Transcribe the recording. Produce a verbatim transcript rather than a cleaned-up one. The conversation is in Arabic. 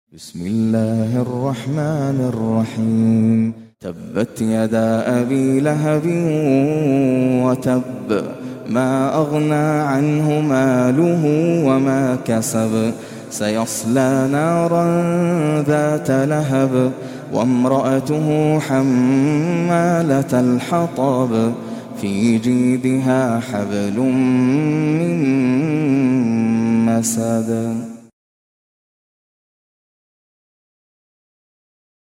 بسم الله الرحمن الرحيم. تبت يدا أبي لهب وتب، ما أغنى عنه ماله وما كسب، سيصلى نارا ذات لهب وامرأته حمالة الحطب، في جيدها حبل من مسد.